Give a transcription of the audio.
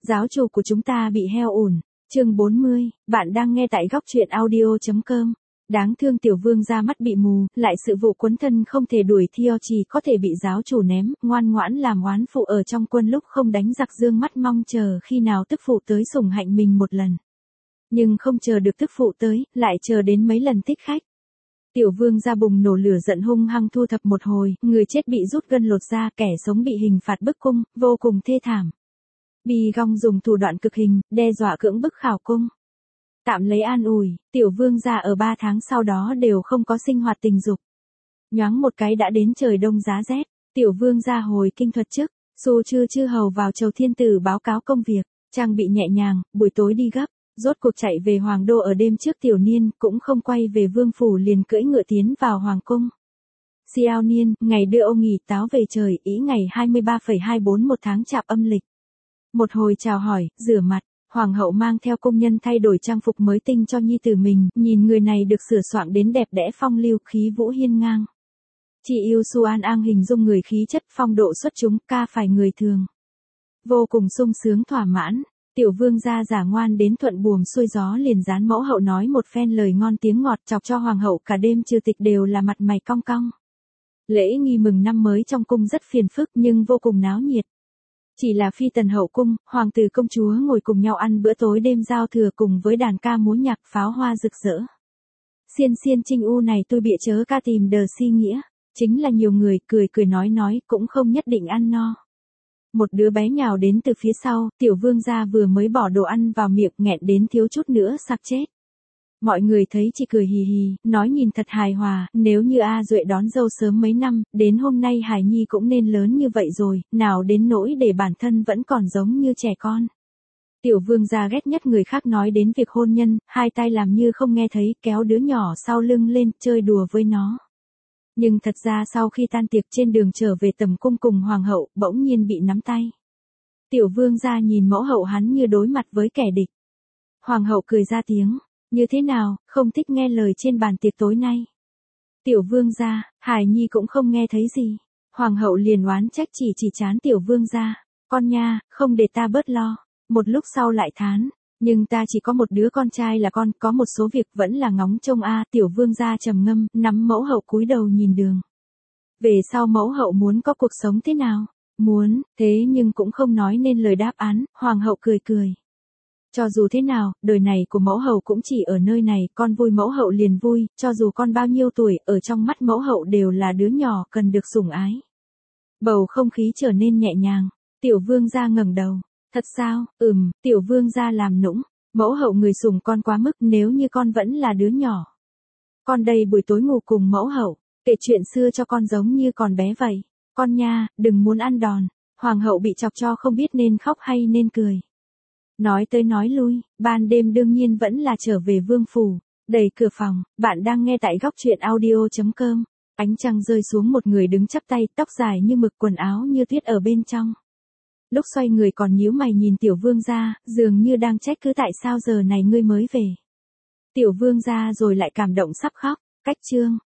Giáo chủ của chúng ta bị heo ủn. Chương 40, bạn đang nghe tại góc truyện audio.com. Đáng thương tiểu vương ra mắt bị mù, lại sự vụ quấn thân không thể đuổi theo chỉ có thể bị giáo chủ ném, ngoan ngoãn làm oán phụ ở trong quân lúc không đánh giặc dương mắt mong chờ khi nào tức phụ tới sủng hạnh mình một lần. Nhưng không chờ được tức phụ tới, lại chờ đến mấy lần thích khách. Tiểu vương ra bùng nổ lửa giận hung hăng thu thập một hồi, người chết bị rút gân lột da, kẻ sống bị hình phạt bức cung, vô cùng thê thảm. Bì gong dùng thủ đoạn cực hình, đe dọa cưỡng bức khảo cung. Tạm lấy an ủi, tiểu vương gia ở 3 tháng sau đó đều không có sinh hoạt tình dục. Nhoáng một cái đã đến trời đông giá rét, tiểu vương gia hồi kinh thuật chức, Su chư hầu vào chầu thiên tử báo cáo công việc, trang bị nhẹ nhàng, buổi tối đi gấp, rốt cuộc chạy về hoàng đô ở đêm trước tiểu niên, cũng không quay về vương phủ liền cưỡi ngựa tiến vào hoàng cung. Xiao niên, ngày đưa ông nghỉ táo về trời, ý ngày 23,241 tháng chạp âm lịch. Một hồi chào hỏi, rửa mặt. Hoàng hậu mang theo công nhân thay đổi trang phục mới tinh cho nhi tử mình, nhìn người này được sửa soạn đến đẹp đẽ phong lưu khí vũ hiên ngang. Chị yêu Xuan An hình dung người khí chất phong độ xuất chúng, ca phải người thường. Vô cùng sung sướng thỏa mãn, tiểu vương gia giả ngoan đến thuận buồm xuôi gió liền dán mẫu hậu nói một phen lời ngon tiếng ngọt chọc cho hoàng hậu cả đêm trừ tịch đều là mặt mày cong cong. Lễ nghi mừng năm mới trong cung rất phiền phức nhưng vô cùng náo nhiệt. Chỉ là phi tần hậu cung, hoàng tử công chúa ngồi cùng nhau ăn bữa tối đêm giao thừa cùng với đàn ca múa nhạc pháo hoa rực rỡ. Xiên trinh u này tôi bịa chớ ca tìm đờ si nghĩa, chính là nhiều người cười nói cũng không nhất định ăn no. Một đứa bé nhào đến từ phía sau, tiểu vương gia vừa mới bỏ đồ ăn vào miệng nghẹn đến thiếu chút nữa sặc chết. Mọi người thấy chỉ cười hì hì, nói nhìn thật hài hòa, nếu như A Duệ đón dâu sớm mấy năm, đến hôm nay Hải Nhi cũng nên lớn như vậy rồi, nào đến nỗi để bản thân vẫn còn giống như trẻ con. Tiểu vương gia ghét nhất người khác nói đến việc hôn nhân, hai tay làm như không nghe thấy, kéo đứa nhỏ sau lưng lên, chơi đùa với nó. Nhưng thật ra sau khi tan tiệc trên đường trở về tầm cung cùng hoàng hậu, bỗng nhiên bị nắm tay. Tiểu vương gia nhìn mẫu hậu hắn như đối mặt với kẻ địch. Hoàng hậu cười ra tiếng. Như thế nào, không thích nghe lời trên bàn tiệc tối nay. Tiểu vương gia, Hải Nhi cũng không nghe thấy gì. Hoàng hậu liền oán trách chỉ chán tiểu vương gia. Con nha, không để ta bớt lo. Một lúc sau lại thán. Nhưng ta chỉ có một đứa con trai là con, có một số việc vẫn là ngóng trông a. Tiểu vương gia trầm ngâm, nắm mẫu hậu cúi đầu nhìn đường. Về sau mẫu hậu muốn có cuộc sống thế nào? Muốn, thế nhưng cũng không nói nên lời đáp án. Hoàng hậu cười. Cho dù thế nào, đời này của mẫu hậu cũng chỉ ở nơi này, con vui mẫu hậu liền vui, cho dù con bao nhiêu tuổi, ở trong mắt mẫu hậu đều là đứa nhỏ cần được sủng ái. Bầu không khí trở nên nhẹ nhàng, tiểu vương gia ngẩng đầu, thật sao, tiểu vương gia làm nũng, mẫu hậu người sủng con quá mức nếu như con vẫn là đứa nhỏ. Con đây buổi tối ngủ cùng mẫu hậu, kể chuyện xưa cho con giống như còn bé vậy, con nha, đừng muốn ăn đòn, hoàng hậu bị chọc cho không biết nên khóc hay nên cười. Nói tới nói lui, ban đêm đương nhiên vẫn là trở về vương phủ, đẩy cửa phòng, bạn đang nghe tại góc truyện audio.com. Ánh trăng rơi xuống một người đứng chắp tay, tóc dài như mực quần áo như tuyết ở bên trong. Lúc xoay người còn nhíu mày nhìn tiểu vương gia, dường như đang trách cứ tại sao giờ này ngươi mới về. Tiểu vương gia rồi lại cảm động sắp khóc, cách chương.